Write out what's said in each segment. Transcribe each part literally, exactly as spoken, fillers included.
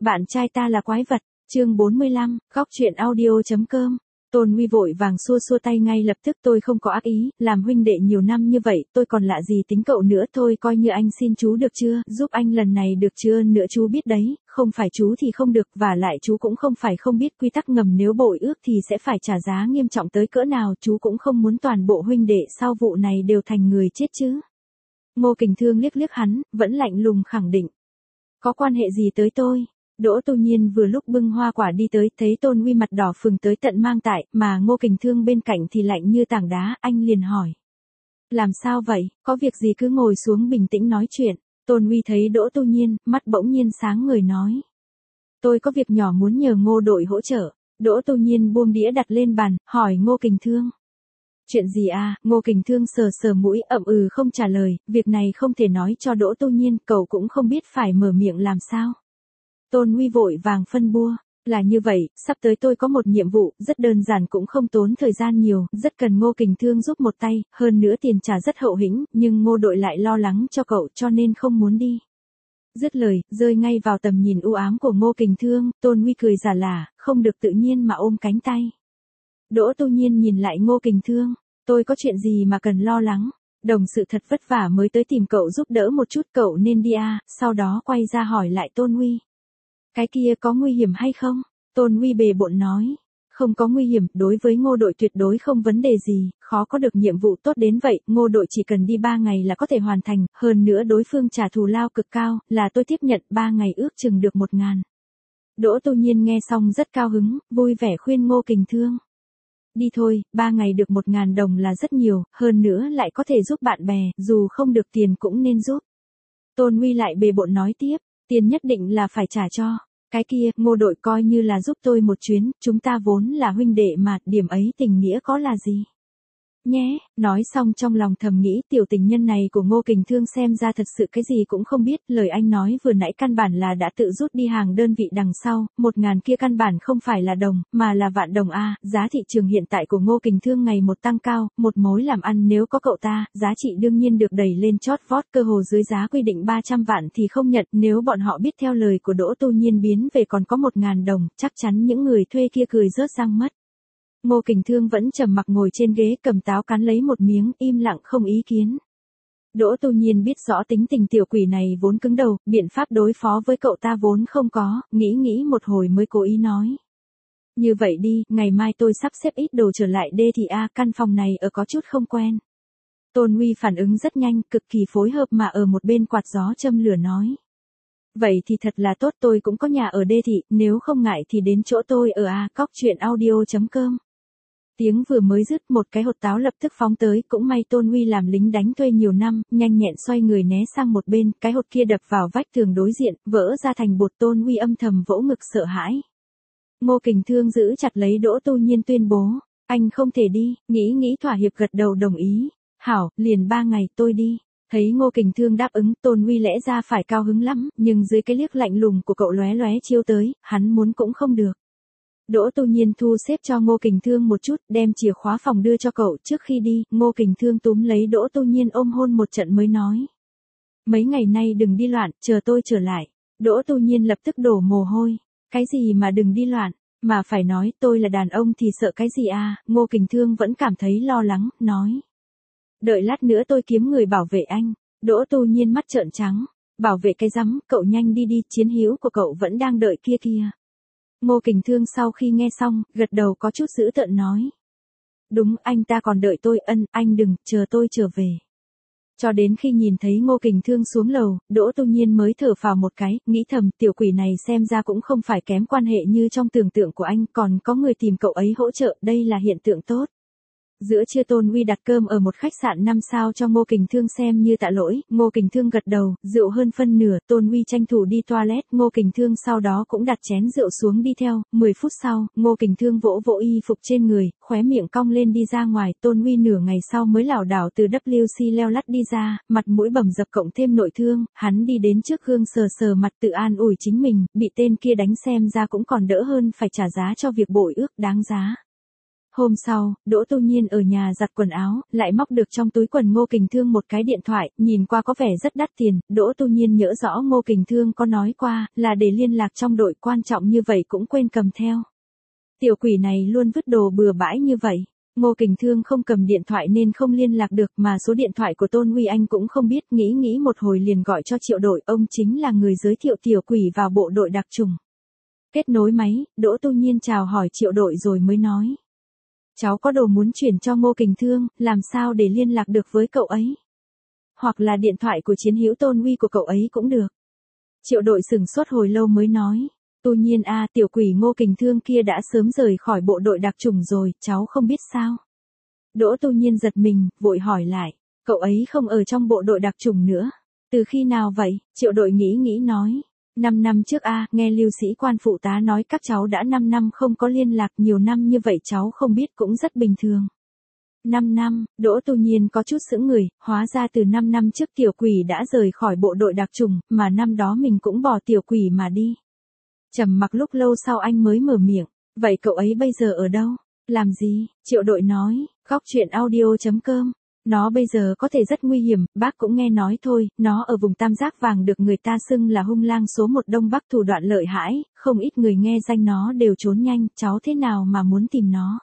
Bạn trai ta là quái vật, chương bốn mươi lăm, góc truyện audio.com. Tôn Huy vội vàng xua xua tay ngay lập tức, tôi không có ác ý, làm huynh đệ nhiều năm như vậy, tôi còn lạ gì tính cậu nữa, thôi coi như anh xin chú được chưa, giúp anh lần này được chưa, nữa chú biết đấy, không phải chú thì không được, và lại chú cũng không phải không biết quy tắc ngầm, nếu bội ước thì sẽ phải trả giá nghiêm trọng tới cỡ nào, chú cũng không muốn toàn bộ huynh đệ sau vụ này đều thành người chết chứ. Ngô Kình Thương liếc liếc hắn, vẫn lạnh lùng khẳng định. Có quan hệ gì tới tôi? Đỗ Tu Nhiên vừa lúc bưng hoa quả đi tới, thấy Tôn Huy mặt đỏ phừng tới tận mang tại, mà Ngô Kình Thương bên cạnh thì lạnh như tảng đá, anh liền hỏi. Làm sao vậy, có việc gì cứ ngồi xuống bình tĩnh nói chuyện. Tôn Huy thấy Đỗ Tu Nhiên, mắt bỗng nhiên sáng người nói. Tôi có việc nhỏ muốn nhờ Ngô đội hỗ trợ. Đỗ Tu Nhiên buông đĩa đặt lên bàn, hỏi Ngô Kình Thương. Chuyện gì à, Ngô Kình Thương sờ sờ mũi ậm ừ không trả lời, việc này không thể nói cho Đỗ Tu Nhiên, cậu cũng không biết phải mở miệng làm sao. Tôn Huy vội vàng phân bua, là như vậy, sắp tới tôi có một nhiệm vụ, rất đơn giản cũng không tốn thời gian nhiều, rất cần Ngô Kình Thương giúp một tay, hơn nữa tiền trả rất hậu hĩnh, nhưng Ngô đội lại lo lắng cho cậu cho nên không muốn đi. Dứt lời, rơi ngay vào tầm nhìn u ám của Ngô Kình Thương, Tôn Huy cười giả lả, không được tự nhiên mà ôm cánh tay. Đỗ Tu Nhiên nhìn lại Ngô Kình Thương, tôi có chuyện gì mà cần lo lắng, đồng sự thật vất vả mới tới tìm cậu giúp đỡ một chút, cậu nên đi à, sau đó quay ra hỏi lại Tôn Huy. Cái kia có nguy hiểm hay không? Tôn Huy bề bộn nói. Không có nguy hiểm, đối với Ngô đội tuyệt đối không vấn đề gì, khó có được nhiệm vụ tốt đến vậy, Ngô đội chỉ cần đi ba ngày là có thể hoàn thành, hơn nữa đối phương trả thù lao cực cao, là tôi tiếp nhận ba ngày ước chừng được một ngàn. Đỗ Tu Nhiên nghe xong rất cao hứng, vui vẻ khuyên Ngô Kình Thương. Đi thôi, ba ngày được một ngàn đồng là rất nhiều, hơn nữa lại có thể giúp bạn bè, dù không được tiền cũng nên giúp. Tôn Huy lại bề bộn nói tiếp. Tiền nhất định là phải trả cho. Cái kia, Ngô đội coi như là giúp tôi một chuyến, chúng ta vốn là huynh đệ mà, điểm ấy tình nghĩa có là gì? Nhé, nói xong trong lòng thầm nghĩ tiểu tình nhân này của Ngô Kình Thương xem ra thật sự cái gì cũng không biết, lời anh nói vừa nãy căn bản là đã tự rút đi hàng đơn vị đằng sau, một ngàn kia căn bản không phải là đồng, mà là vạn đồng a, giá thị trường hiện tại của Ngô Kình Thương ngày một tăng cao, một mối làm ăn nếu có cậu ta, giá trị đương nhiên được đẩy lên chót vót, cơ hồ dưới giá quy định ba trăm vạn thì không nhận, nếu bọn họ biết theo lời của Đỗ Tu Nhiên biến về còn có một ngàn đồng, chắc chắn những người thuê kia cười rớt răng mất. Ngô Kình Thương vẫn trầm mặc ngồi trên ghế cầm táo cắn lấy một miếng, im lặng không ý kiến. Đỗ Tu Nhiên biết rõ tính tình tiểu quỷ này vốn cứng đầu, biện pháp đối phó với cậu ta vốn không có, nghĩ nghĩ một hồi mới cố ý nói. Như vậy đi, ngày mai tôi sắp xếp ít đồ trở lại đê thì a, căn phòng này ở có chút không quen. Tôn Huy phản ứng rất nhanh, cực kỳ phối hợp mà ở một bên quạt gió châm lửa nói. Vậy thì thật là tốt, tôi cũng có nhà ở đê thị, nếu không ngại thì đến chỗ tôi ở a, cóc truyện audio.com. Tiếng vừa mới dứt, một cái hột táo lập tức phóng tới, cũng may Tôn Huy làm lính đánh thuê nhiều năm, nhanh nhẹn xoay người né sang một bên, cái hột kia đập vào vách tường đối diện, vỡ ra thành bột. Tôn Huy âm thầm vỗ ngực sợ hãi. Ngô Kình Thương giữ chặt lấy Đỗ Tu Nhiên tuyên bố, anh không thể đi, nghĩ nghĩ thỏa hiệp gật đầu đồng ý. Hảo, liền ba ngày tôi đi. Thấy Ngô Kình Thương đáp ứng, Tôn Huy lẽ ra phải cao hứng lắm, nhưng dưới cái liếc lạnh lùng của cậu lóe lóe chiêu tới, hắn muốn cũng không được. Đỗ Tu Nhiên thu xếp cho Ngô Kình Thương một chút, đem chìa khóa phòng đưa cho cậu, trước khi đi, Ngô Kình Thương túm lấy Đỗ Tu Nhiên ôm hôn một trận mới nói. Mấy ngày nay đừng đi loạn, chờ tôi trở lại. Đỗ Tu Nhiên lập tức đổ mồ hôi. Cái gì mà đừng đi loạn, mà phải nói tôi là đàn ông thì sợ cái gì à, Ngô Kình Thương vẫn cảm thấy lo lắng, nói. Đợi lát nữa tôi kiếm người bảo vệ anh. Đỗ Tu Nhiên mắt trợn trắng. Bảo vệ cái rắm, cậu nhanh đi đi, chiến hữu của cậu vẫn đang đợi kia kia. Ngô Kình Thương sau khi nghe xong, gật đầu có chút dữ tợn nói. Đúng, anh ta còn đợi tôi, ân, anh đừng, chờ tôi trở về. Cho đến khi nhìn thấy Ngô Kình Thương xuống lầu, Đỗ Tu Nhiên mới thở phào một cái, nghĩ thầm tiểu quỷ này xem ra cũng không phải kém quan hệ như trong tưởng tượng của anh, còn có người tìm cậu ấy hỗ trợ, đây là hiện tượng tốt. Giữa trưa Tôn Huy đặt cơm ở một khách sạn năm sao cho Ngô Kình Thương xem như tạ lỗi, Ngô Kình Thương gật đầu, rượu hơn phân nửa, Tôn Huy tranh thủ đi toilet, Ngô Kình Thương sau đó cũng đặt chén rượu xuống đi theo, mười phút sau, Ngô Kình Thương vỗ vỗ y phục trên người, khóe miệng cong lên đi ra ngoài, Tôn Huy nửa ngày sau mới lảo đảo từ vê kép xê leo lắt đi ra, mặt mũi bầm dập cộng thêm nội thương, hắn đi đến trước gương sờ sờ mặt tự an ủi chính mình, bị tên kia đánh xem ra cũng còn đỡ hơn phải trả giá cho việc bội ước, đáng giá. Hôm sau, Đỗ Tu Nhiên ở nhà giặt quần áo, lại móc được trong túi quần Ngô Kình Thương một cái điện thoại, nhìn qua có vẻ rất đắt tiền, Đỗ Tu Nhiên nhớ rõ Ngô Kình Thương có nói qua, là để liên lạc trong đội quan trọng như vậy cũng quên cầm theo. Tiểu quỷ này luôn vứt đồ bừa bãi như vậy. Ngô Kình Thương không cầm điện thoại nên không liên lạc được, mà số điện thoại của Tôn Huy Anh cũng không biết, nghĩ nghĩ một hồi liền gọi cho Triệu Đội, ông chính là người giới thiệu tiểu quỷ vào bộ đội đặc chủng. Kết nối máy, Đỗ Tu Nhiên chào hỏi Triệu Đội rồi mới nói. Cháu có đồ muốn chuyển cho Ngô Kình Thương, làm sao để liên lạc được với cậu ấy? Hoặc là điện thoại của chiến hữu Tôn Huy của cậu ấy cũng được. Triệu Đội sửng sốt hồi lâu mới nói. Tu Nhiên a, tiểu quỷ Ngô Kình Thương kia đã sớm rời khỏi bộ đội đặc chủng rồi, cháu không biết sao? Đỗ Tu Nhiên giật mình, vội hỏi lại, cậu ấy không ở trong bộ đội đặc chủng nữa. Từ khi nào vậy? Triệu Đội nghĩ nghĩ nói, năm năm trước a, nghe lưu sĩ quan phụ tá nói các cháu đã năm năm không có liên lạc, nhiều năm như vậy cháu không biết cũng rất bình thường. năm năm, Đỗ Tu Nhiên có chút sững người, hóa ra từ năm năm trước tiểu quỷ đã rời khỏi bộ đội đặc chủng, mà năm đó mình cũng bỏ tiểu quỷ mà đi. Trầm mặc lúc lâu sau anh mới mở miệng, vậy cậu ấy bây giờ ở đâu? Làm gì? Triệu Đội nói, góc chuyện audio chấm com. Nó bây giờ có thể rất nguy hiểm, bác cũng nghe nói thôi, nó ở vùng Tam Giác Vàng được người ta xưng là hung lang số một Đông Bắc, thủ đoạn lợi hãi, không ít người nghe danh nó đều trốn nhanh, cháu thế nào mà muốn tìm nó?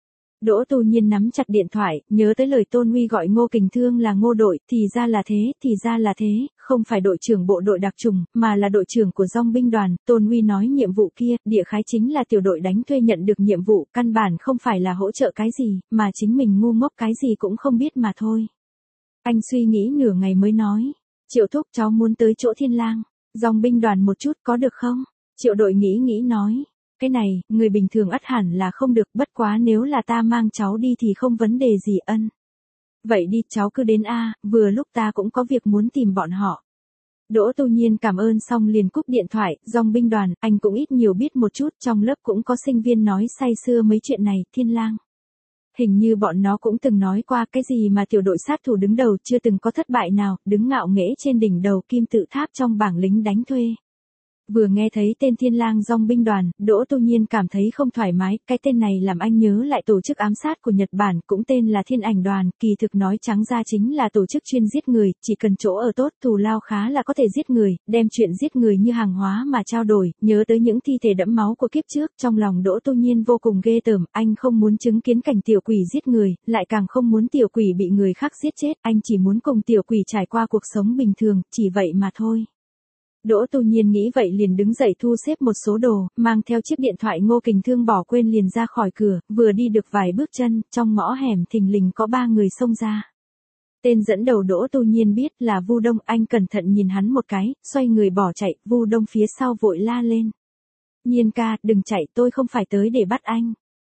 Đỗ Tu Nhiên nắm chặt điện thoại, nhớ tới lời Tôn Huy gọi Ngô Kình Thương là Ngô Đội, thì ra là thế, thì ra là thế, không phải đội trưởng bộ đội đặc chủng, mà là đội trưởng của dong binh đoàn. Tôn Huy nói nhiệm vụ kia, địa khái chính là tiểu đội đánh thuê nhận được nhiệm vụ, căn bản không phải là hỗ trợ cái gì, mà chính mình ngu ngốc cái gì cũng không biết mà thôi. Anh suy nghĩ nửa ngày mới nói, Triệu thúc cháu muốn tới chỗ Thiên Lang, dong binh đoàn một chút có được không? Triệu Đội nghĩ nghĩ nói. Cái này, người bình thường ắt hẳn là không được, bất quá nếu là ta mang cháu đi thì không vấn đề gì ân. Vậy đi, cháu cứ đến a, vừa lúc ta cũng có việc muốn tìm bọn họ. Đỗ Tu Nhiên cảm ơn xong liền cúp điện thoại, dong binh đoàn, anh cũng ít nhiều biết một chút, trong lớp cũng có sinh viên nói say sưa mấy chuyện này, Thiên Lang. Hình như bọn nó cũng từng nói qua cái gì mà tiểu đội sát thủ đứng đầu chưa từng có thất bại nào, đứng ngạo nghễ trên đỉnh đầu kim tự tháp trong bảng lính đánh thuê. Vừa nghe thấy tên Thiên Lang dong binh đoàn, Đỗ Tu Nhiên cảm thấy không thoải mái, cái tên này làm anh nhớ lại tổ chức ám sát của Nhật Bản, cũng tên là Thiên Ảnh đoàn, kỳ thực nói trắng ra chính là tổ chức chuyên giết người, chỉ cần chỗ ở tốt, thù lao khá là có thể giết người, đem chuyện giết người như hàng hóa mà trao đổi, nhớ tới những thi thể đẫm máu của kiếp trước, trong lòng Đỗ Tu Nhiên vô cùng ghê tởm, anh không muốn chứng kiến cảnh tiểu quỷ giết người, lại càng không muốn tiểu quỷ bị người khác giết chết, anh chỉ muốn cùng tiểu quỷ trải qua cuộc sống bình thường, chỉ vậy mà thôi. Đỗ Tu Nhiên nghĩ vậy liền đứng dậy thu xếp một số đồ, mang theo chiếc điện thoại Ngô Kình Thương bỏ quên liền ra khỏi cửa, vừa đi được vài bước chân, trong ngõ hẻm thình lình có ba người xông ra. Tên dẫn đầu Đỗ Tu Nhiên biết là Vu Đông, anh cẩn thận nhìn hắn một cái, xoay người bỏ chạy, Vu Đông phía sau vội la lên. Nhiên ca, đừng chạy, tôi không phải tới để bắt anh.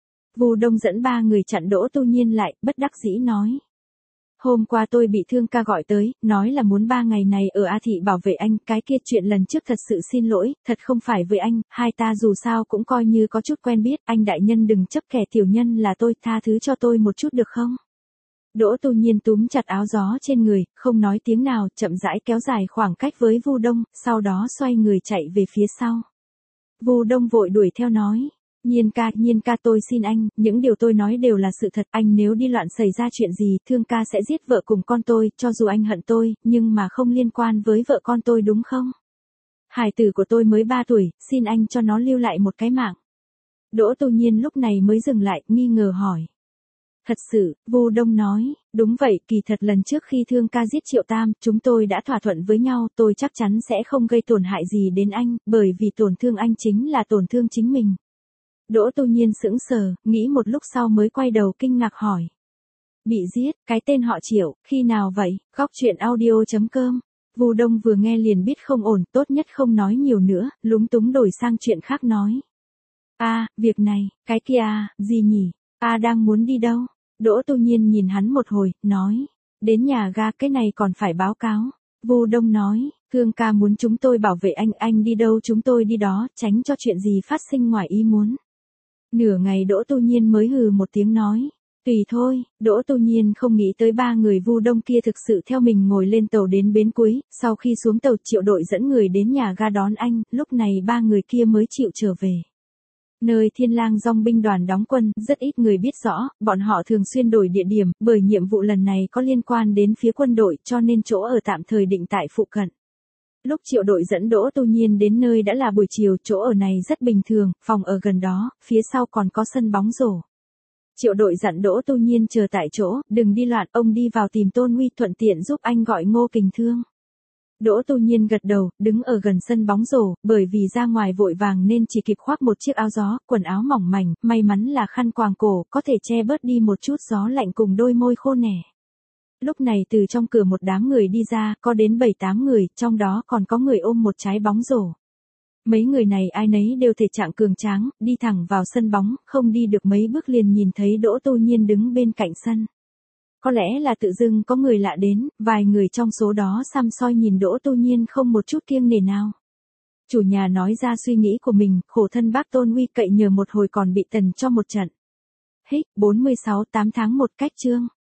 Vu Đông dẫn ba người chặn Đỗ Tu Nhiên lại, bất đắc dĩ nói. Hôm qua tôi bị Thương ca gọi tới, nói là muốn ba ngày này ở A Thị bảo vệ anh, cái kia chuyện lần trước thật sự xin lỗi, thật không phải với anh, hai ta dù sao cũng coi như có chút quen biết, anh đại nhân đừng chấp kẻ tiểu nhân là tôi, tha thứ cho tôi một chút được không? Đỗ Tu Nhiên túm chặt áo gió trên người, không nói tiếng nào, chậm rãi kéo dài khoảng cách với Vu Đông, sau đó xoay người chạy về phía sau. Vu Đông vội đuổi theo nói. Nhiên ca, Nhiên ca tôi xin anh, những điều tôi nói đều là sự thật, anh nếu đi loạn xảy ra chuyện gì, Thương ca sẽ giết vợ cùng con tôi, cho dù anh hận tôi, nhưng mà không liên quan với vợ con tôi đúng không? Hải tử của tôi mới ba tuổi, xin anh cho nó lưu lại một cái mạng. Đỗ Tu Nhiên lúc này mới dừng lại, nghi ngờ hỏi. Thật sự, Vu Đông nói, đúng vậy, kỳ thật lần trước khi Thương ca giết Triệu Tam, chúng tôi đã thỏa thuận với nhau, tôi chắc chắn sẽ không gây tổn hại gì đến anh, bởi vì tổn thương anh chính là tổn thương chính mình. Đỗ Tu Nhiên sững sờ, nghĩ một lúc sau mới quay đầu kinh ngạc hỏi. Bị giết, cái tên họ Triệu, khi nào vậy? Góc chuyện audio chấm com. Vu Đông vừa nghe liền biết không ổn, tốt nhất không nói nhiều nữa, lúng túng đổi sang chuyện khác nói. A, à, việc này, cái kia à, gì nhỉ? A à, đang muốn đi đâu? Đỗ Tu Nhiên nhìn hắn một hồi, nói. Đến nhà ga, cái này còn phải báo cáo. Vu Đông nói, Thương ca muốn chúng tôi bảo vệ anh, anh đi đâu chúng tôi đi đó, tránh cho chuyện gì phát sinh ngoài ý muốn. Nửa ngày Đỗ Tu Nhiên mới hừ một tiếng nói. Tùy thôi, Đỗ Tu Nhiên không nghĩ tới ba người Vu Đông kia thực sự theo mình ngồi lên tàu đến bến cuối, sau khi xuống tàu Triệu Đội dẫn người đến nhà ga đón anh, lúc này ba người kia mới chịu trở về. Nơi Thiên Lang Dong binh đoàn đóng quân, rất ít người biết rõ, bọn họ thường xuyên đổi địa điểm, bởi nhiệm vụ lần này có liên quan đến phía quân đội cho nên chỗ ở tạm thời định tại phụ cận. Lúc Triệu đội dẫn Đỗ Tu Nhiên đến nơi đã là buổi chiều, chỗ ở này rất bình thường, phòng ở gần đó, phía sau còn có sân bóng rổ. Triệu đội dặn Đỗ Tu Nhiên chờ tại chỗ, đừng đi loạn, ông đi vào tìm Tôn Nguy thuận tiện giúp anh gọi Ngô Kình Thương. Đỗ Tu Nhiên gật đầu, đứng ở gần sân bóng rổ, bởi vì ra ngoài vội vàng nên chỉ kịp khoác một chiếc áo gió, quần áo mỏng mảnh, may mắn là khăn quàng cổ, có thể che bớt đi một chút gió lạnh cùng đôi môi khô nẻ. Lúc này từ trong cửa một đám người đi ra, có đến bảy tám người, trong đó còn có người ôm một trái bóng rổ. Mấy người này ai nấy đều thể trạng cường tráng, đi thẳng vào sân bóng, không đi được mấy bước liền nhìn thấy Đỗ Tu Nhiên đứng bên cạnh sân. Có lẽ là tự dưng có người lạ đến, vài người trong số đó săm soi nhìn Đỗ Tu Nhiên không một chút kiêng nể nào. Chủ nhà nói ra suy nghĩ của mình, khổ thân bác Tôn Nguy cậy nhờ một hồi còn bị tần cho một trận. Hích, bốn mươi sáu tám tháng một cách chương.